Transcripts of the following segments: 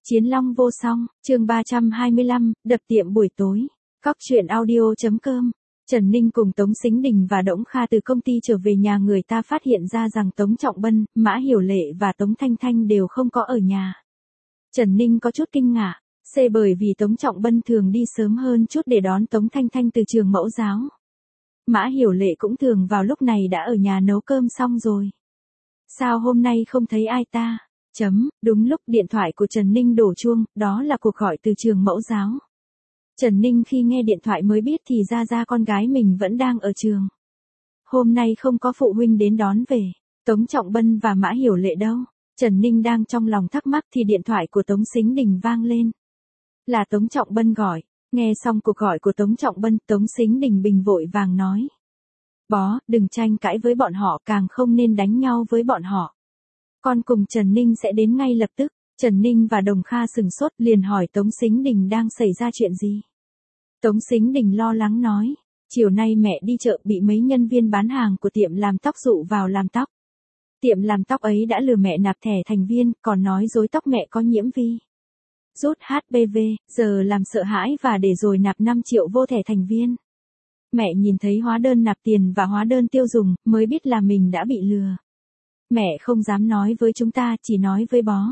Chiến long vô song, chương 325, đập tiệm buổi tối. Cóc truyện audio.com. Trần Ninh cùng Tống Sính Đình và Đỗng Kha từ công ty trở về nhà, người ta phát hiện ra rằng Tống Trọng Bân, Mã Hiểu Lệ và Tống Thanh Thanh đều không có ở nhà. Trần Ninh có chút kinh ngạc, bởi vì Tống Trọng Bân thường đi sớm hơn chút để đón Tống Thanh Thanh từ trường mẫu giáo. Mã Hiểu Lệ cũng thường vào lúc này đã ở nhà nấu cơm xong rồi. Sao hôm nay không thấy ai ta? Đúng lúc điện thoại của Trần Ninh đổ chuông, đó là cuộc gọi từ trường mẫu giáo. Trần Ninh khi nghe điện thoại mới biết thì ra con gái mình vẫn đang ở trường. Hôm nay không có phụ huynh đến đón về. Tống Trọng Bân và Mã Hiểu Lệ đâu? Trần Ninh đang trong lòng thắc mắc thì điện thoại của Tống Sính Đình vang lên. Là Tống Trọng Bân gọi. Nghe xong cuộc gọi của Tống Trọng Bân, Tống Sính Đình bình vội vàng nói. Bó, đừng tranh cãi với bọn họ, càng không nên đánh nhau với bọn họ. Con cùng Trần Ninh sẽ đến ngay lập tức. Trần Ninh và Đồng Kha sừng sốt liền hỏi Tống Sính Đình đang xảy ra chuyện gì. Tống Sính Đình lo lắng nói, chiều nay mẹ đi chợ bị mấy nhân viên bán hàng của tiệm làm tóc dụ vào làm tóc. Tiệm làm tóc ấy đã lừa mẹ nạp thẻ thành viên, còn nói dối tóc mẹ có nhiễm vi rút HPV, giờ làm sợ hãi và để rồi nạp 5 triệu vô thẻ thành viên. Mẹ nhìn thấy hóa đơn nạp tiền và hóa đơn tiêu dùng, mới biết là mình đã bị lừa. Mẹ không dám nói với chúng ta, chỉ nói với bó.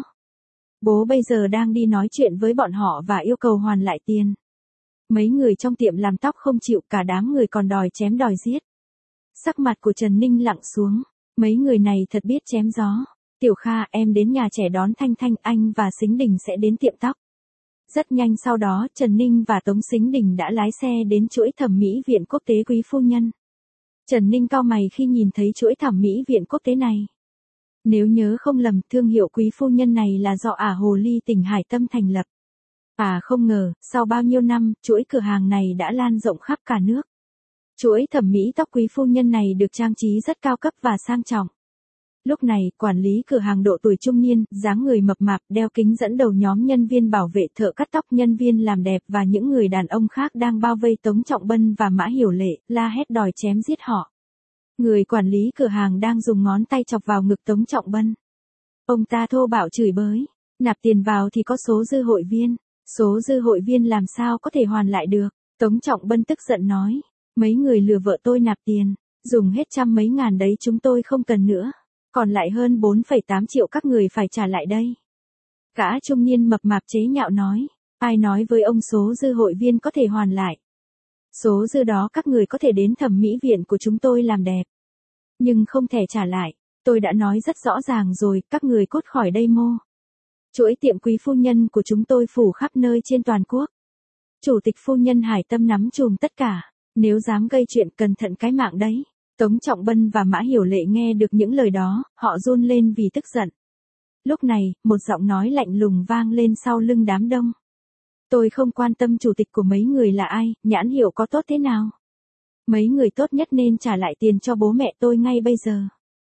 Bố bây giờ đang đi nói chuyện với bọn họ và yêu cầu hoàn lại tiền. Mấy người trong tiệm làm tóc không chịu, cả đám người còn đòi chém đòi giết. Sắc mặt của Trần Ninh lặng xuống, mấy người này thật biết chém gió. Tiểu Kha, em đến nhà trẻ đón Thanh Thanh, anh và Sính Đình sẽ đến tiệm tóc. Rất nhanh sau đó, Trần Ninh và Tống Sính Đình đã lái xe đến chuỗi thẩm mỹ viện quốc tế Quý Phu Nhân. Trần Ninh cau mày khi nhìn thấy chuỗi thẩm mỹ viện quốc tế này. Nếu nhớ không lầm, thương hiệu Quý Phu Nhân này là do Hồ Ly tỉnh Hải Tâm thành lập. Không ngờ, sau bao nhiêu năm, chuỗi cửa hàng này đã lan rộng khắp cả nước. Chuỗi thẩm mỹ tóc Quý Phu Nhân này được trang trí rất cao cấp và sang trọng. Lúc này, quản lý cửa hàng độ tuổi trung niên, dáng người mập mạp, đeo kính dẫn đầu nhóm nhân viên bảo vệ, thợ cắt tóc, nhân viên làm đẹp và những người đàn ông khác đang bao vây Tống Trọng Bân và Mã Hiểu Lệ, la hét đòi chém giết họ. Người quản lý cửa hàng đang dùng ngón tay chọc vào ngực Tống Trọng Bân. Ông ta thô bạo chửi bới, nạp tiền vào thì có số dư hội viên. Số dư hội viên làm sao có thể hoàn lại được? Tống Trọng Bân tức giận nói, mấy người lừa vợ tôi nạp tiền, dùng hết trăm mấy ngàn đấy chúng tôi không cần nữa. Còn lại hơn 4,8 triệu các người phải trả lại đây. Gã trung niên mập mạp chế nhạo nói, ai nói với ông số dư hội viên có thể hoàn lại. Số dư đó các người có thể đến thẩm mỹ viện của chúng tôi làm đẹp. Nhưng không thể trả lại, tôi đã nói rất rõ ràng rồi, các người cút khỏi đây mô. Chuỗi tiệm Quý Phu Nhân của chúng tôi phủ khắp nơi trên toàn quốc. Chủ tịch phu nhân Hải Tâm nắm chùm tất cả, nếu dám gây chuyện cẩn thận cái mạng đấy. Tống Trọng Bân và Mã Hiểu Lệ nghe được những lời đó, họ run lên vì tức giận. Lúc này, một giọng nói lạnh lùng vang lên sau lưng đám đông. Tôi không quan tâm chủ tịch của mấy người là ai, nhãn hiệu có tốt thế nào. Mấy người tốt nhất nên trả lại tiền cho bố mẹ tôi ngay bây giờ.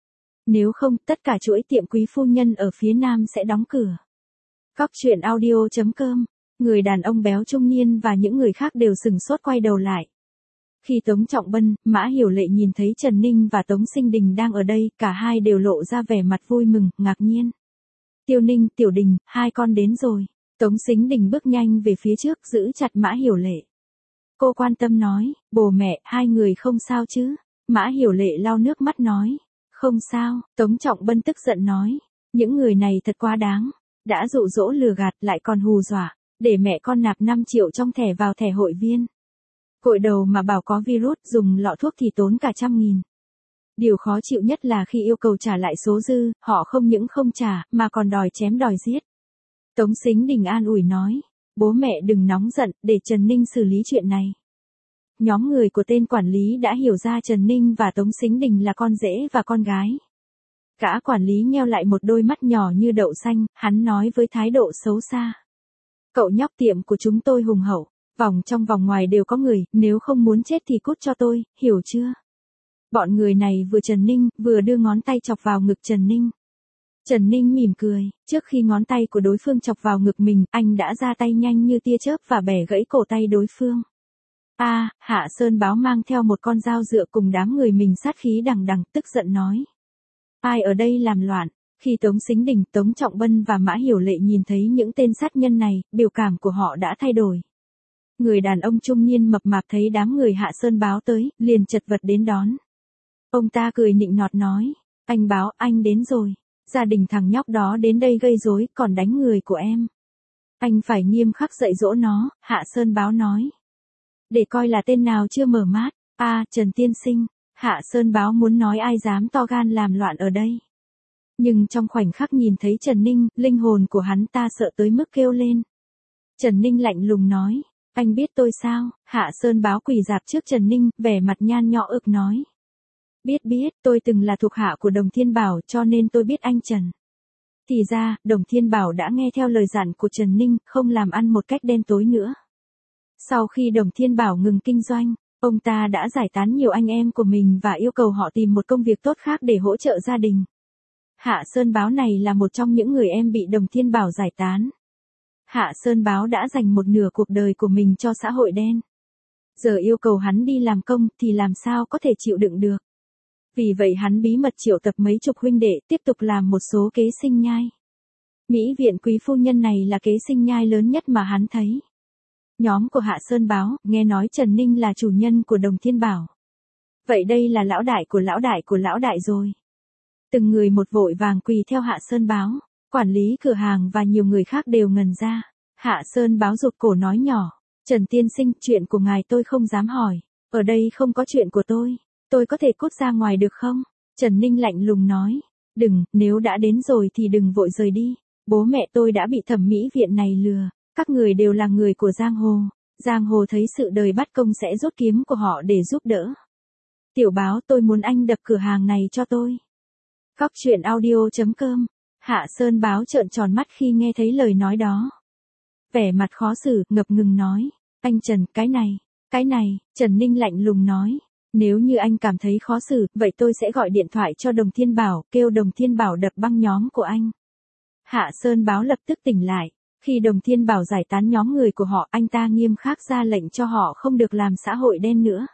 Nếu không, tất cả chuỗi tiệm Quý Phu Nhân ở phía Nam sẽ đóng cửa. Cóc truyện audio.com. Người đàn ông béo trung niên và những người khác đều sừng sốt quay đầu lại. Khi Tống Trọng Bân, Mã Hiểu Lệ nhìn thấy Trần Ninh và Tống Sính Đình đang ở đây, cả hai đều lộ ra vẻ mặt vui mừng, ngạc nhiên. Tiêu Ninh, Tiểu Đình, hai con đến rồi. Tống Sính Đình bước nhanh về phía trước, giữ chặt Mã Hiểu Lệ. Cô quan tâm nói, bố mẹ, hai người không sao chứ? Mã Hiểu Lệ lau nước mắt nói, không sao. Tống Trọng Bân tức giận nói, những người này thật quá đáng. Đã dụ dỗ lừa gạt lại còn hù dọa, để mẹ con nạp 5 triệu trong thẻ vào thẻ hội viên. Gội đầu mà bảo có virus, dùng lọ thuốc thì tốn cả 100.000. Điều khó chịu nhất là khi yêu cầu trả lại số dư, họ không những không trả, mà còn đòi chém đòi giết. Tống Sính Đình an ủi nói, bố mẹ đừng nóng giận, để Trần Ninh xử lý chuyện này. Nhóm người của tên quản lý đã hiểu ra Trần Ninh và Tống Sính Đình là con rể và con gái. Gã quản lý nheo lại một đôi mắt nhỏ như đậu xanh, hắn nói với thái độ xấu xa. Cậu nhóc, tiệm của chúng tôi hùng hậu, vòng trong vòng ngoài đều có người, nếu không muốn chết thì cút cho tôi, hiểu chưa? Bọn người này vừa Trần Ninh, vừa đưa ngón tay chọc vào ngực Trần Ninh. Trần Ninh mỉm cười, trước khi ngón tay của đối phương chọc vào ngực mình, anh đã ra tay nhanh như tia chớp và bẻ gãy cổ tay đối phương. Hạ Sơn Báo mang theo một con dao dựa cùng đám người mình sát khí đằng đằng, tức giận nói. Ai ở đây làm loạn? Khi Tống Sính Đình, Tống Trọng Bân và Mã Hiểu Lệ nhìn thấy những tên sát nhân này, biểu cảm của họ đã thay đổi. Người đàn ông trung niên mập mạp thấy đám người Hạ Sơn Báo tới, liền chật vật đến đón. Ông ta cười nịnh nọt nói, anh Báo, anh đến rồi. Gia đình thằng nhóc đó đến đây gây rối, còn đánh người của em. Anh phải nghiêm khắc dạy dỗ nó, Hạ Sơn Báo nói. Để coi là tên nào chưa mở mắt. Trần tiên sinh. Hạ Sơn Báo muốn nói ai dám to gan làm loạn ở đây. Nhưng trong khoảnh khắc nhìn thấy Trần Ninh, linh hồn của hắn ta sợ tới mức kêu lên. Trần Ninh lạnh lùng nói, anh biết tôi sao? Hạ Sơn Báo quỳ rạp trước Trần Ninh, vẻ mặt nhan nhọ ực nói. Biết, tôi từng là thuộc hạ của Đồng Thiên Bảo cho nên tôi biết anh Trần. Thì ra, Đồng Thiên Bảo đã nghe theo lời dặn của Trần Ninh, không làm ăn một cách đen tối nữa. Sau khi Đồng Thiên Bảo ngừng kinh doanh, ông ta đã giải tán nhiều anh em của mình và yêu cầu họ tìm một công việc tốt khác để hỗ trợ gia đình. Hạ Sơn Báo này là một trong những người em bị Đồng Thiên Bảo giải tán. Hạ Sơn Báo đã dành một nửa cuộc đời của mình cho xã hội đen. Giờ yêu cầu hắn đi làm công thì làm sao có thể chịu đựng được. Vì vậy hắn bí mật triệu tập mấy chục huynh đệ tiếp tục làm một số kế sinh nhai. Mỹ viện quý phu nhân này là kế sinh nhai lớn nhất mà hắn thấy. Nhóm của Hạ Sơn Báo nghe nói Trần Ninh là chủ nhân của Đồng Thiên Bảo. Vậy đây là lão đại của lão đại của lão đại rồi. Từng người một vội vàng quỳ theo Hạ Sơn Báo, quản lý cửa hàng và nhiều người khác đều ngần ra. Hạ Sơn Báo rụt cổ nói nhỏ, Trần tiên sinh, chuyện của ngài tôi không dám hỏi, ở đây không có chuyện của tôi có thể cút ra ngoài được không? Trần Ninh lạnh lùng nói, đừng, nếu đã đến rồi thì đừng vội rời đi, bố mẹ tôi đã bị thẩm mỹ viện này lừa, các người đều là người của giang hồ thấy sự đời bắt công sẽ rút kiếm của họ để giúp đỡ. Tiểu Báo, tôi muốn anh đập cửa hàng này cho tôi. Cóc truyện audio.com. Hạ Sơn Báo trợn tròn mắt khi nghe thấy lời nói đó. Vẻ mặt khó xử, ngập ngừng nói, anh Trần, cái này, Trần Ninh lạnh lùng nói, nếu như anh cảm thấy khó xử, vậy tôi sẽ gọi điện thoại cho Đồng Thiên Bảo, kêu Đồng Thiên Bảo đập băng nhóm của anh. Hạ Sơn Báo lập tức tỉnh lại, khi Đồng Thiên Bảo giải tán nhóm người của họ, anh ta nghiêm khắc ra lệnh cho họ không được làm xã hội đen nữa.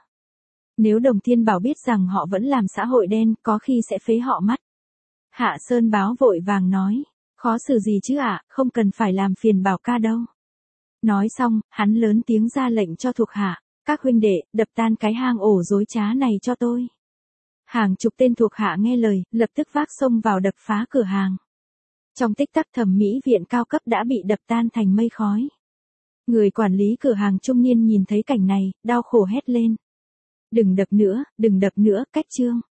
Nếu Đồng Thiên Bảo biết rằng họ vẫn làm xã hội đen, có khi sẽ phế họ mắt. Hạ Sơn Báo vội vàng nói, khó xử gì chứ ạ, không cần phải làm phiền Bảo ca đâu. Nói xong, hắn lớn tiếng ra lệnh cho thuộc hạ, các huynh đệ, đập tan cái hang ổ dối trá này cho tôi. Hàng chục tên thuộc hạ nghe lời, lập tức vác xông vào đập phá cửa hàng. Trong tích tắc thẩm mỹ viện cao cấp đã bị đập tan thành mây khói. Người quản lý cửa hàng trung niên nhìn thấy cảnh này, đau khổ hét lên. Đừng đập nữa, cách chương.